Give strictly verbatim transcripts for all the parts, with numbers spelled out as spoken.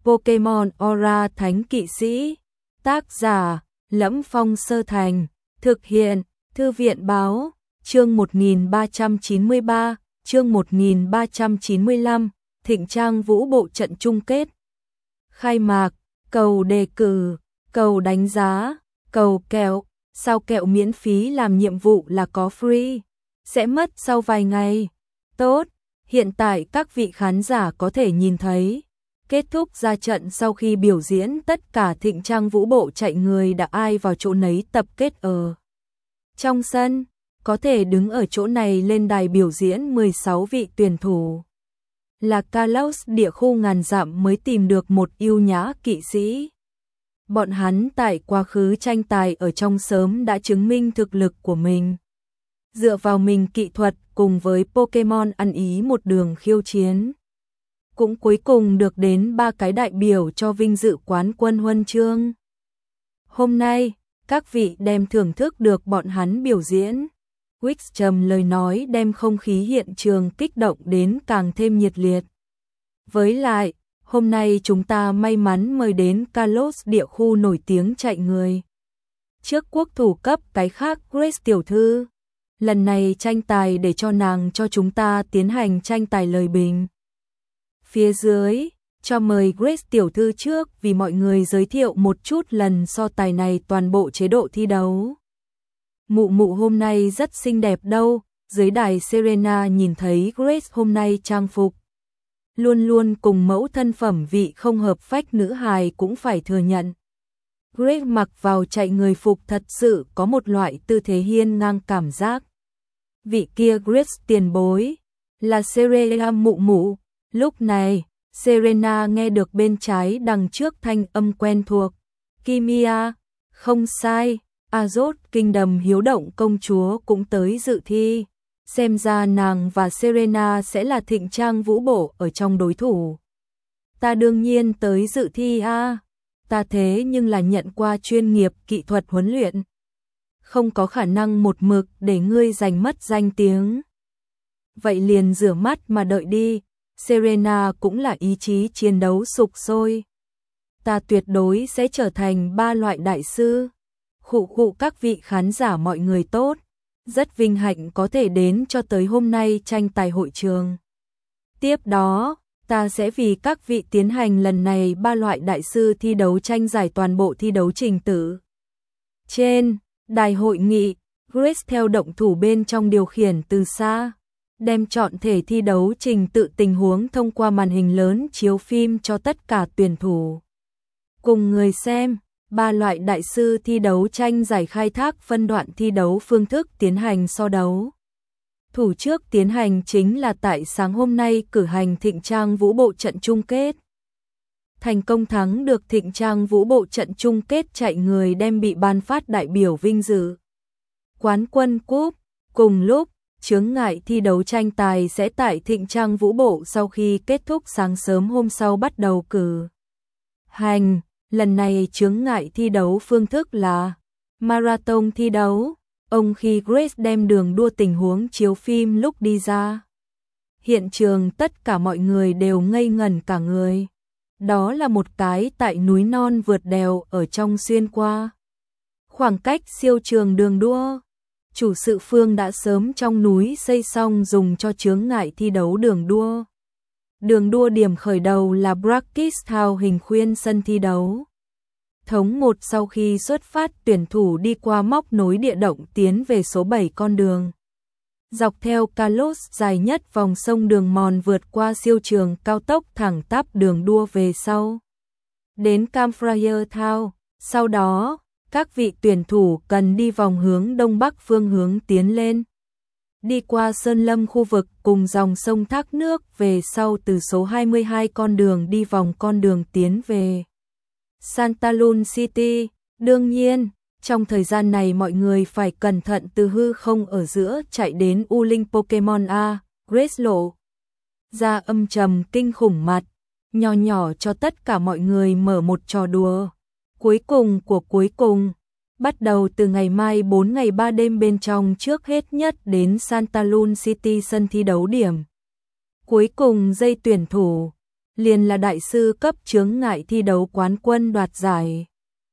Pokemon Aura Thánh Kỵ Sĩ. Tác giả: Lẫm Phong Sơ Thành. Thực hiện: Thư viện báo. Chương một nghìn ba trăm chín mươi ba, chương một nghìn ba trăm chín mươi lăm, Thịnh Trang Vũ Bộ trận chung kết. Khai mạc, cầu đề cử, cầu đánh giá, cầu kẹo, sao kẹo miễn phí làm nhiệm vụ là có free, sẽ mất sau vài ngày. Tốt, hiện tại các vị khán giả có thể nhìn thấy. Kết thúc ra trận sau khi biểu diễn tất cả Thịnh Trang Vũ Bộ chạy người đã ai vào chỗ nấy tập kết ở trong sân, có thể đứng ở chỗ này lên đài biểu diễn mười sáu vị tuyển thủ. Là Kalos địa khu ngàn dặm mới tìm được một yêu nhã kỵ sĩ. Bọn hắn tại quá khứ tranh tài ở trong sớm đã chứng minh thực lực của mình. Dựa vào mình kỹ thuật cùng với Pokemon ăn ý một đường khiêu chiến. Cũng cuối cùng được đến ba cái đại biểu cho vinh dự quán quân huân chương. Hôm nay, các vị đem thưởng thức được bọn hắn biểu diễn. Wix trầm lời nói đem không khí hiện trường kích động đến càng thêm nhiệt liệt. Với lại, hôm nay chúng ta may mắn mời đến Kalos địa khu nổi tiếng chạy người. Trước quốc thủ cấp cái khác Grace tiểu thư. Lần này tranh tài để cho nàng cho chúng ta tiến hành tranh tài lời bình. Phía dưới, cho mời Grace tiểu thư trước vì mọi người giới thiệu một chút lần so tài này toàn bộ chế độ thi đấu. Mụ mụ hôm nay rất xinh đẹp đâu, dưới đài Serena nhìn thấy Grace hôm nay trang phục. Luôn luôn cùng mẫu thân phẩm vị không hợp phách nữ hài cũng phải thừa nhận. Grace mặc vào chạy người phục thật sự có một loại tư thế hiên ngang cảm giác. Vị kia Grace tiền bối, là Serena mụ mụ. Lúc này, Serena nghe được bên trái đằng trước thanh âm quen thuộc. Kimia, không sai. Azot kinh đầm hiếu động công chúa cũng tới dự thi. Xem ra nàng và Serena sẽ là Thịnh Trang Vũ Bộ ở trong đối thủ. Ta đương nhiên tới dự thi a. À. Ta thế nhưng là nhận qua chuyên nghiệp kỹ thuật huấn luyện. Không có khả năng một mực để ngươi giành mất danh tiếng. Vậy liền rửa mắt mà đợi đi. Serena cũng là ý chí chiến đấu sục sôi. Ta tuyệt đối sẽ trở thành ba loại đại sư. Khụ khụ các vị khán giả mọi người tốt, rất vinh hạnh có thể đến cho tới hôm nay tranh tài hội trường. Tiếp đó, ta sẽ vì các vị tiến hành lần này ba loại đại sư thi đấu tranh giải toàn bộ thi đấu trình tự. Trên đài hội nghị, Grace theo động thủ bên trong điều khiển từ xa, đem chọn thể thi đấu trình tự tình huống thông qua màn hình lớn chiếu phim cho tất cả tuyển thủ. Cùng người xem. Ba loại đại sư thi đấu tranh giải khai thác phân đoạn thi đấu phương thức tiến hành so đấu. Thủ trước tiến hành chính là tại sáng hôm nay cử hành Thịnh Trang Vũ Bộ trận chung kết. Thành công thắng được Thịnh Trang Vũ Bộ trận chung kết chạy người đem bị ban phát đại biểu vinh dự. Quán quân cúp, cùng lúc, chướng ngại thi đấu tranh tài sẽ tại Thịnh Trang Vũ Bộ sau khi kết thúc sáng sớm hôm sau bắt đầu cử hành. Lần này chướng ngại thi đấu phương thức là marathon thi đấu. Ông khi Grace đem đường đua tình huống chiếu phim lúc đi ra. Hiện trường tất cả mọi người đều ngây ngẩn cả người. Đó là một cái tại núi non vượt đèo ở trong xuyên qua. Khoảng cách siêu trường đường đua. Chủ sự phương đã sớm trong núi xây xong dùng cho chướng ngại thi đấu đường đua. Đường đua điểm khởi đầu là Brackis Town hình khuyên sân thi đấu. Thống một sau khi xuất phát tuyển thủ đi qua móc nối địa động tiến về số bảy con đường. Dọc theo Kalos dài nhất vòng sông đường mòn vượt qua siêu trường cao tốc thẳng tắp đường đua về sau. Đến Campfire Town, sau đó, các vị tuyển thủ cần đi vòng hướng đông bắc phương hướng tiến lên. Đi qua sơn lâm khu vực cùng dòng sông thác nước về sau từ số hai mươi hai con đường đi vòng con đường tiến về Santa Luna City. Đương nhiên, trong thời gian này mọi người phải cẩn thận từ hư không ở giữa chạy đến U Linh Pokemon A. Grace lộ ra âm trầm kinh khủng mặt, nhỏ nhỏ cho tất cả mọi người mở một trò đùa. Cuối cùng của cuối cùng. Bắt đầu từ ngày mai bốn ngày ba đêm bên trong trước hết nhất đến Santa Luna City sân thi đấu điểm. Cuối cùng dây tuyển thủ, liền là đại sư cấp chướng ngại thi đấu quán quân đoạt giải.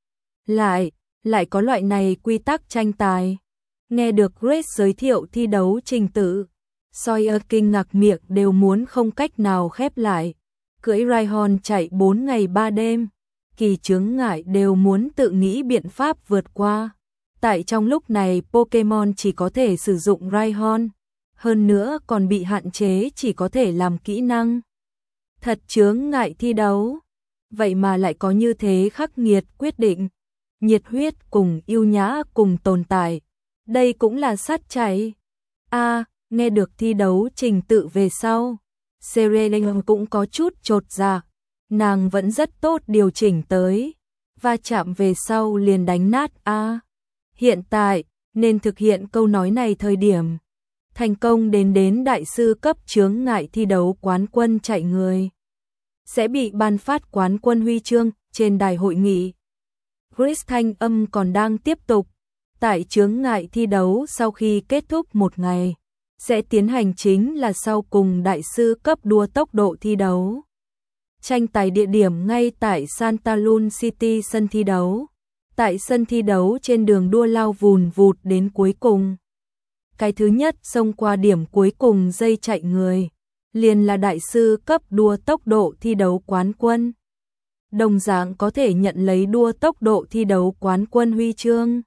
Lại, lại có loại này quy tắc tranh tài. Nghe được Grace giới thiệu thi đấu trình tự, Sawyer kinh ngạc miệng đều muốn không cách nào khép lại. Cưỡi Rhyhorn chạy bốn ngày ba đêm, kỳ chướng ngại đều muốn tự nghĩ biện pháp vượt qua. Tại trong lúc này Pokemon chỉ có thể sử dụng Rhyhorn, hơn nữa còn bị hạn chế chỉ có thể làm kỹ năng. Thật chướng ngại thi đấu, vậy mà lại có như thế khắc nghiệt quyết định. Nhiệt huyết cùng yêu nhã cùng tồn tại, đây cũng là sát chạy. A, nghe được thi đấu trình tự về sau, Serena cũng có chút chột dạ, nàng vẫn rất tốt điều chỉnh tới, va chạm về sau liền đánh nát A. Hiện tại, nên thực hiện câu nói này thời điểm, thành công đến đến đại sư cấp chướng ngại thi đấu quán quân chạy người, sẽ bị ban phát quán quân huy chương trên đài hội nghị. Chris thanh âm còn đang tiếp tục, tại chướng ngại thi đấu sau khi kết thúc một ngày, sẽ tiến hành chính là sau cùng đại sư cấp đua tốc độ thi đấu. Tranh tài địa điểm ngay tại Santa Luna City sân thi đấu. Tại sân thi đấu trên đường đua lao vùn vụt đến cuối cùng. Cái thứ nhất xông qua điểm cuối cùng dây chạy người, liền là đại sư cấp đua tốc độ thi đấu quán quân. Đồng dạng có thể nhận lấy đua tốc độ thi đấu quán quân huy chương.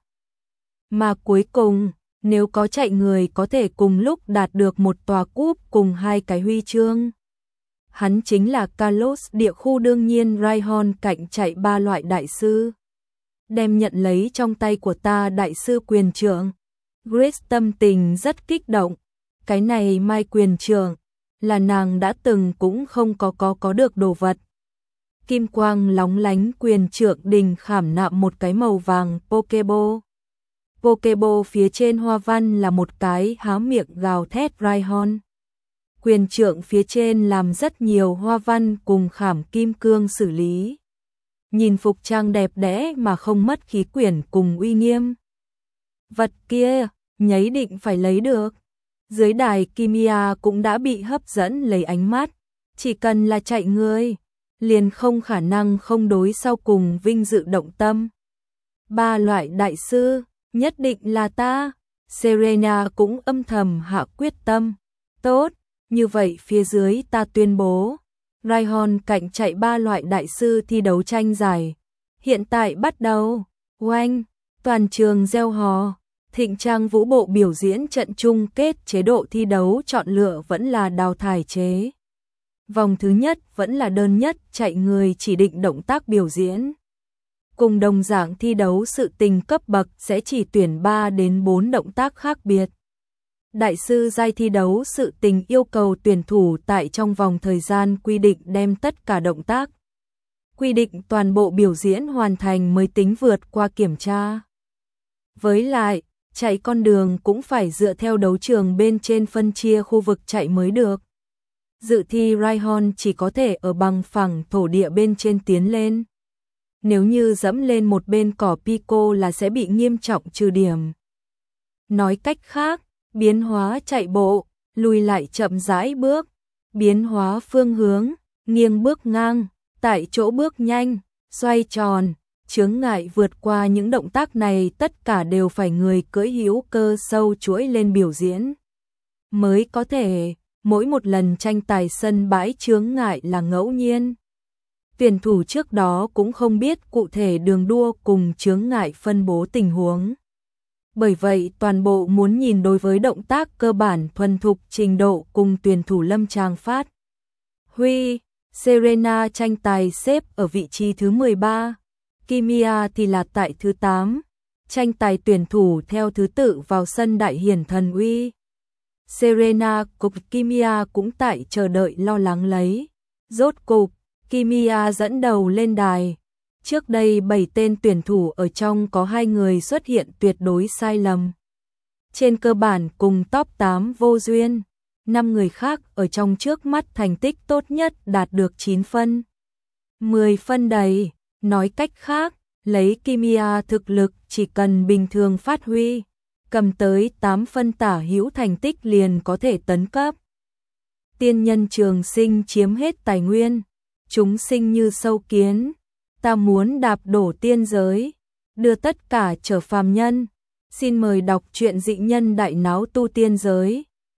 Mà cuối cùng, nếu có chạy người có thể cùng lúc đạt được một tòa cúp cùng hai cái huy chương. Hắn chính là Kalos địa khu đương nhiên Rhyhorn cạnh chạy ba loại đại sư. Đem nhận lấy trong tay của ta đại sư quyền trượng. Grace tâm tình rất kích động. Cái này mai quyền trượng là nàng đã từng cũng không có có có được đồ vật. Kim quang lóng lánh quyền trượng đình khảm nạm một cái màu vàng Pokeball. Pokeball phía trên hoa văn là một cái há miệng gào thét Rhyhorn. Quyền trượng phía trên làm rất nhiều hoa văn cùng khảm kim cương xử lý. Nhìn phục trang đẹp đẽ mà không mất khí quyển cùng uy nghiêm. Vật kia, nháy định phải lấy được. Dưới đài Kimia cũng đã bị hấp dẫn lấy ánh mắt. Chỉ cần là chạy người, liền không khả năng không đối sau cùng vinh dự động tâm. Ba loại đại sư, nhất định là ta. Serena cũng âm thầm hạ quyết tâm. Tốt, như vậy phía dưới ta tuyên bố. Rhyhorn cạnh chạy ba loại đại sư thi đấu tranh giải. Hiện tại bắt đầu. Oanh, toàn trường reo hò. Thịnh trang vũ bộ biểu diễn trận chung kết chế độ thi đấu chọn lựa vẫn là đào thải chế. Vòng thứ nhất vẫn là đơn nhất chạy người chỉ định động tác biểu diễn. Cùng đồng dạng thi đấu sự tình cấp bậc sẽ chỉ tuyển ba đến bốn động tác khác biệt. Đại sư giai thi đấu sự tình yêu cầu tuyển thủ tại trong vòng thời gian quy định đem tất cả động tác. Quy định toàn bộ biểu diễn hoàn thành mới tính vượt qua kiểm tra. Với lại, chạy con đường cũng phải dựa theo đấu trường bên trên phân chia khu vực chạy mới được. Dự thi Rhyhorn chỉ có thể ở bằng phẳng thổ địa bên trên tiến lên. Nếu như dẫm lên một bên cỏ Pico là sẽ bị nghiêm trọng trừ điểm. Nói cách khác, biến hóa chạy bộ, lùi lại chậm rãi bước, biến hóa phương hướng, nghiêng bước ngang, tại chỗ bước nhanh, xoay tròn, chướng ngại vượt qua những động tác này tất cả đều phải người cưỡi hữu cơ sâu chuỗi lên biểu diễn. Mới có thể, mỗi một lần tranh tài sân bãi chướng ngại là ngẫu nhiên. Tuyển thủ trước đó cũng không biết cụ thể đường đua cùng chướng ngại phân bố tình huống. Bởi vậy toàn bộ muốn nhìn đối với động tác cơ bản thuần thục trình độ cùng tuyển thủ lâm tràng phát. Huy, Serena tranh tài xếp ở vị trí thứ mười ba, Kimia thì là tại thứ tám. Tranh tài tuyển thủ theo thứ tự vào sân đại hiển thần uy. Serena cùng Kimia cũng tại chờ đợi lo lắng lấy. Rốt cục, Kimia dẫn đầu lên đài. Trước đây bảy tên tuyển thủ ở trong có hai người xuất hiện tuyệt đối sai lầm. Trên cơ bản cùng top tám vô duyên, năm người khác ở trong trước mắt thành tích tốt nhất đạt được chín phân. mười phân đầy, nói cách khác, lấy Kimia thực lực chỉ cần bình thường phát huy, cầm tới tám phân tả hữu thành tích liền có thể tấn cấp. Tiên nhân trường sinh chiếm hết tài nguyên, chúng sinh như sâu kiến, ta muốn đạp đổ tiên giới, đưa tất cả trở phàm nhân. Xin mời đọc truyện Dị Nhân Đại Náo Tu Tiên Giới.